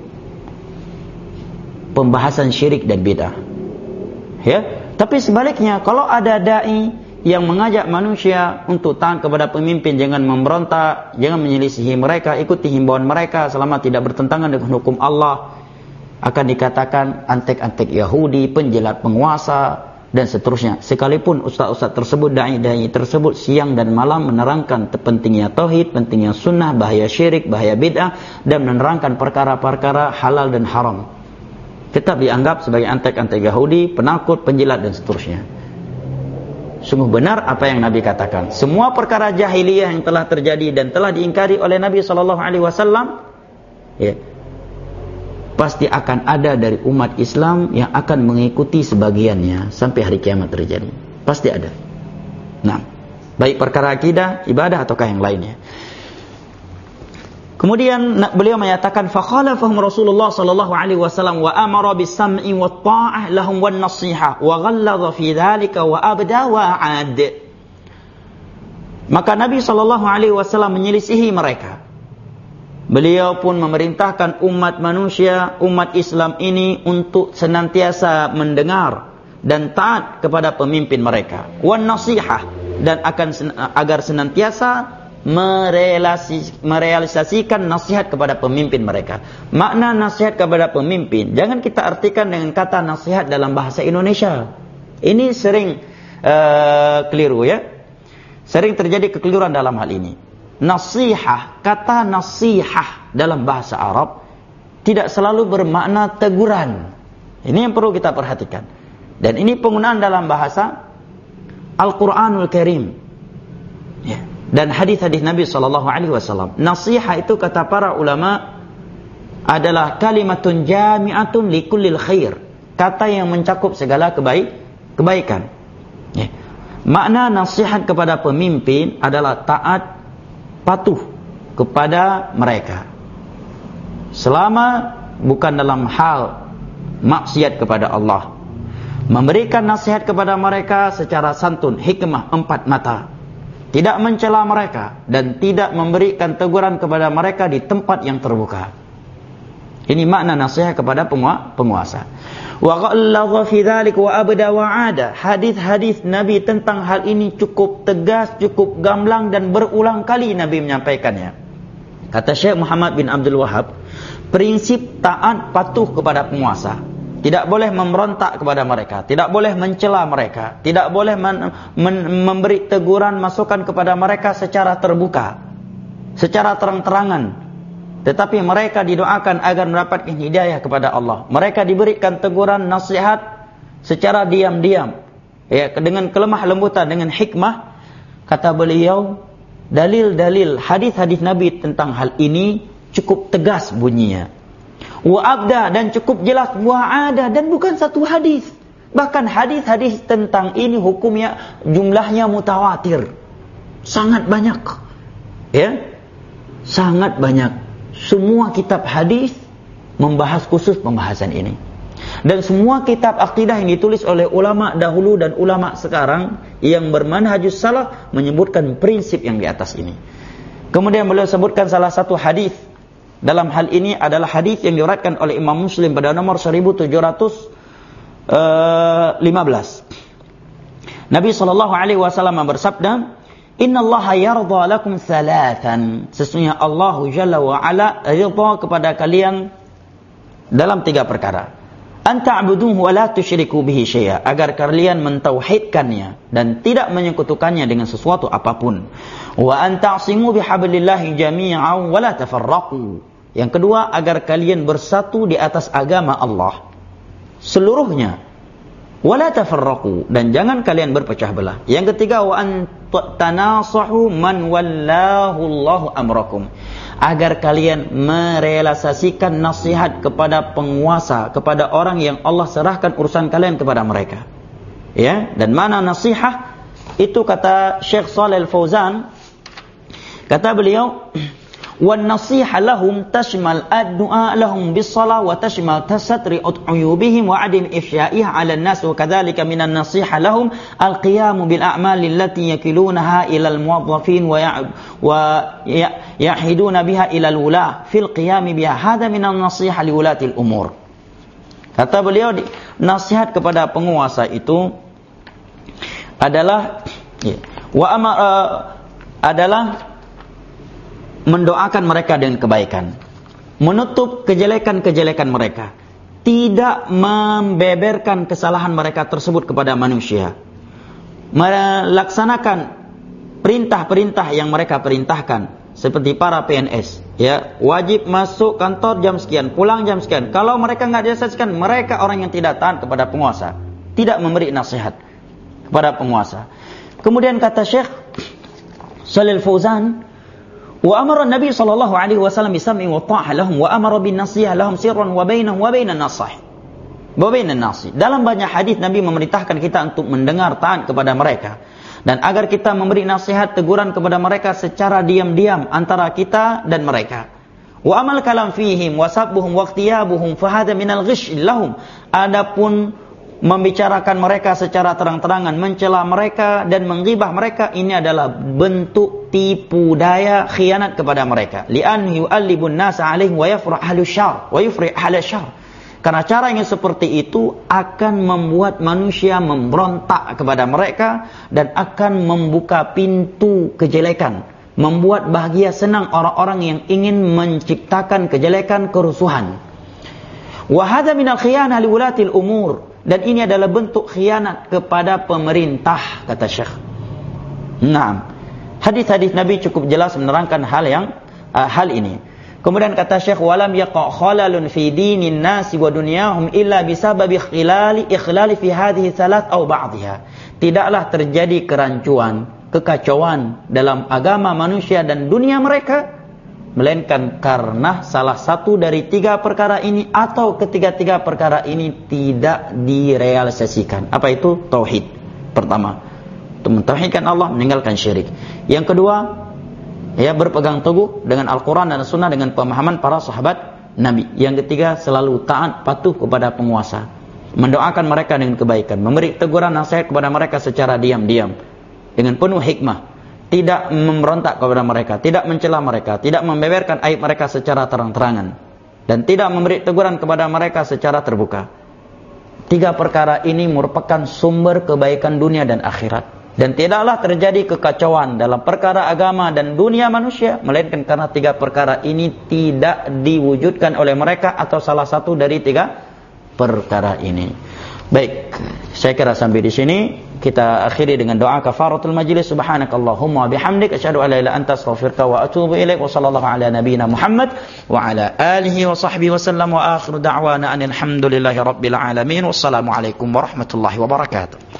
pembahasan syirik dan bid'ah. Ya, tapi sebaliknya kalau ada dai yang mengajak manusia untuk taat kepada pemimpin, jangan memberontak, jangan menyelisihi mereka, ikuti himbauan mereka selama tidak bertentangan dengan hukum Allah, akan dikatakan antek-antek Yahudi, penjilat penguasa, dan seterusnya. Sekalipun ustaz-ustaz tersebut, dai-dai tersebut siang dan malam menerangkan pentingnya tauhid, pentingnya sunnah, bahaya syirik, bahaya bid'ah, dan menerangkan perkara-perkara halal dan haram, tetap dianggap sebagai antek-antek Yahudi, penakut, penjilat, dan seterusnya. Sungguh benar apa yang Nabi katakan. Semua perkara jahiliyah yang telah terjadi dan telah diingkari oleh Nabi shallallahu alaihi wasallam, ya, pasti akan ada dari umat Islam yang akan mengikuti sebagiannya sampai hari kiamat terjadi. Pasti ada. Nah, baik perkara akidah, ibadah, ataukah yang lainnya. Kemudian beliau menyatakan fakhalafahum Rasulullah sallallahu alaihi wasallam wa amara bis-sam'i wat ta'ah lahum wan nasihah wa ghalladha fi dzalika wa abda wa 'ad. Maka Nabi sallallahu alaihi wasallam menyelisihi mereka. Beliau pun memerintahkan umat manusia, umat Islam ini untuk senantiasa mendengar dan taat kepada pemimpin mereka. Wan nasihah, dan akan agar senantiasa merealisasikan nasihat kepada pemimpin mereka. Makna nasihat kepada pemimpin jangan kita artikan dengan kata nasihat dalam bahasa Indonesia. Ini sering uh, keliru ya. Sering terjadi kekeliruan dalam hal ini. Nasihah, kata nasihah dalam bahasa Arab tidak selalu bermakna teguran. Ini yang perlu kita perhatikan. Dan ini penggunaan dalam bahasa Al-Quranul Karim. Ya. Dan hadis-hadis Nabi sallallahu alaihi wasallam. Nasihat itu kata para ulama adalah kalimatun jami'atun likullil khair. Kata yang mencakup segala kebaik, kebaikan. Ya. Makna nasihat kepada pemimpin adalah taat, patuh kepada mereka. Selama bukan dalam hal maksiat kepada Allah. Memberikan nasihat kepada mereka secara santun, hikmah, empat mata. Tidak mencela mereka dan tidak memberikan teguran kepada mereka di tempat yang terbuka. Ini makna nasihat kepada penguasa. Wa ghalladha fi dzalika wa abda wa 'ada. Hadis-hadis Nabi tentang hal ini cukup tegas, cukup gamblang dan berulang kali Nabi menyampaikannya. Kata Syekh Muhammad bin Abdul Wahhab, prinsip taat patuh kepada penguasa. Tidak boleh memberontak kepada mereka, tidak boleh mencela mereka, tidak boleh men, men, memberi teguran, masukan kepada mereka secara terbuka, secara terang-terangan. Tetapi mereka didoakan agar mendapatkan hidayah kepada Allah. Mereka diberikan teguran, nasihat secara diam-diam, ya, dengan kelemah lembutan, dengan hikmah. Kata beliau, dalil-dalil hadis-hadis Nabi tentang hal ini cukup tegas bunyinya. Wa abda, dan cukup jelas, wa ada, dan bukan satu hadis. Bahkan hadis-hadis tentang ini hukumnya jumlahnya mutawatir. Sangat banyak. Ya. Sangat banyak. Semua kitab hadis membahas khusus pembahasan ini. Dan semua kitab akidah yang ditulis oleh ulama dahulu dan ulama sekarang yang bermanhajus salaf menyebutkan prinsip yang di atas ini. Kemudian beliau sebutkan salah satu hadis dalam hal ini adalah hadis yang diriwayatkan oleh Imam Muslim pada nomor seribu tujuh ratus lima belas. Nabi sallallahu alaihi wasallam bersabda, "Innallaha yardha lakum thalathan." Sesungguhnya Allah Jalla wa Ala ridha kepada kalian dalam tiga perkara. An ta'buduhu wa la tusyriku bihi syai'a, agar kalian mentauhidkannya dan tidak menyekutukannya dengan sesuatu apapun. Wa an ta'simu bihablillahi jami'an wa la tafarraqu. Yang kedua, agar kalian bersatu di atas agama Allah seluruhnya. Wa la tafarraqu, dan jangan kalian berpecah belah. Yang ketiga, wa an tanasahu man wallahu Allahu amrakum, agar kalian merealisasikan nasihat kepada penguasa, kepada orang yang Allah serahkan urusan kalian kepada mereka. Ya, dan mana nasihat itu kata Syekh Shalih Al-Fauzan, kata beliau, wan nasiha lahum tashmal ad-du'a lahum bis-shalah wa tashmal tasatri uyubihim wa adim ifsya'iha 'ala an-nas, wa kadzalika minan nasiha lahum al-qiyam bil a'mal allati yakilunaha ila al-muwazzafin wa wa yahiduna biha ila al-wula fil qiyam biha. Hadha minan nasiha li ulati al-umur. Kata beliau, nasihat kepada penguasa itu adalah ya, wa amar uh, adalah mendoakan mereka dengan kebaikan, menutup kejelekan-kejelekan mereka, tidak membeberkan kesalahan mereka tersebut kepada manusia, melaksanakan perintah-perintah yang mereka perintahkan, seperti para P N S, ya, wajib masuk kantor jam sekian, pulang jam sekian. Kalau mereka nggak diasaskan, mereka orang yang tidak taat kepada penguasa, tidak memberi nasihat kepada penguasa. Kemudian kata Syekh Shalih Al-Fauzan, wa amara Nabi sallallahu alaihi wasallam bisam'i wa ta'ah lahum wa amara bin nasihah lahum sirran wa bainahum wa bainan nasih. Wa bainan nasih. Dalam banyak hadis Nabi memerintahkan kita untuk mendengar, taat kepada mereka, dan agar kita memberi nasihat, teguran kepada mereka secara diam-diam antara kita dan mereka. Wa amal kalam fihim wa sabbuhum wa ikhtiyabuhum fa hadha minal ghish lahum. Adapun membicarakan mereka secara terang-terangan, mencela mereka dan menggibah mereka, ini adalah bentuk tipu daya, khianat kepada mereka. Li'an yu'allibun nasa 'alaihim wa yafrah ahlu syarr wa yufrih ahlu syarr. Karena cara yang seperti itu akan membuat manusia memberontak kepada mereka dan akan membuka pintu kejelekan, membuat bahagia senang orang-orang yang ingin menciptakan kejelekan, kerusuhan. Wa hadza minal khiyanah liwulatil umur. Dan ini adalah bentuk khianat kepada pemerintah, kata Syekh. Nah, hadis-hadis Nabi cukup jelas menerangkan hal yang uh, hal ini. Kemudian kata Syekh, walam yaqa' khalalun fi dinin nasi wa dunyahum illa bisababi ikhlali ikhlali fi hadhihi thalath aw ba'dihha. Tidaklah terjadi kerancuan, kekacauan dalam agama manusia dan dunia mereka, melainkan karena salah satu dari tiga perkara ini atau ketiga-tiga perkara ini tidak direalisasikan. Apa itu? Tauhid. Pertama, mentauhidkan Allah, meninggalkan syirik. Yang kedua, ya, berpegang teguh dengan Al-Quran dan Sunnah dengan pemahaman para sahabat Nabi. Yang ketiga, selalu taat patuh kepada penguasa, mendoakan mereka dengan kebaikan, memberi teguran nasihat kepada mereka secara diam-diam dengan penuh hikmah, tidak memberontak kepada mereka, tidak mencela mereka, tidak membeberkan aib mereka secara terang-terangan, dan tidak memberi teguran kepada mereka secara terbuka. Tiga perkara ini merupakan sumber kebaikan dunia dan akhirat. Dan tidaklah terjadi kekacauan dalam perkara agama dan dunia manusia, melainkan karena tiga perkara ini tidak diwujudkan oleh mereka atau salah satu dari tiga perkara ini. Baik, saya kira sampai di sini. Kita akhiri dengan doa kafaratul majlis. Subhanakallahumma wa bihamdik asyhadu an la ilaha illa anta astaghfiruka wa atubu ilaik. Wa sallallahu ala nabiyyina Muhammad wa ala alihi wa sahbihi wa sallam wa akhiru da'wana alhamdulillahi rabbil alamin. Wassalamu alaikum warahmatullahi wabarakatuh.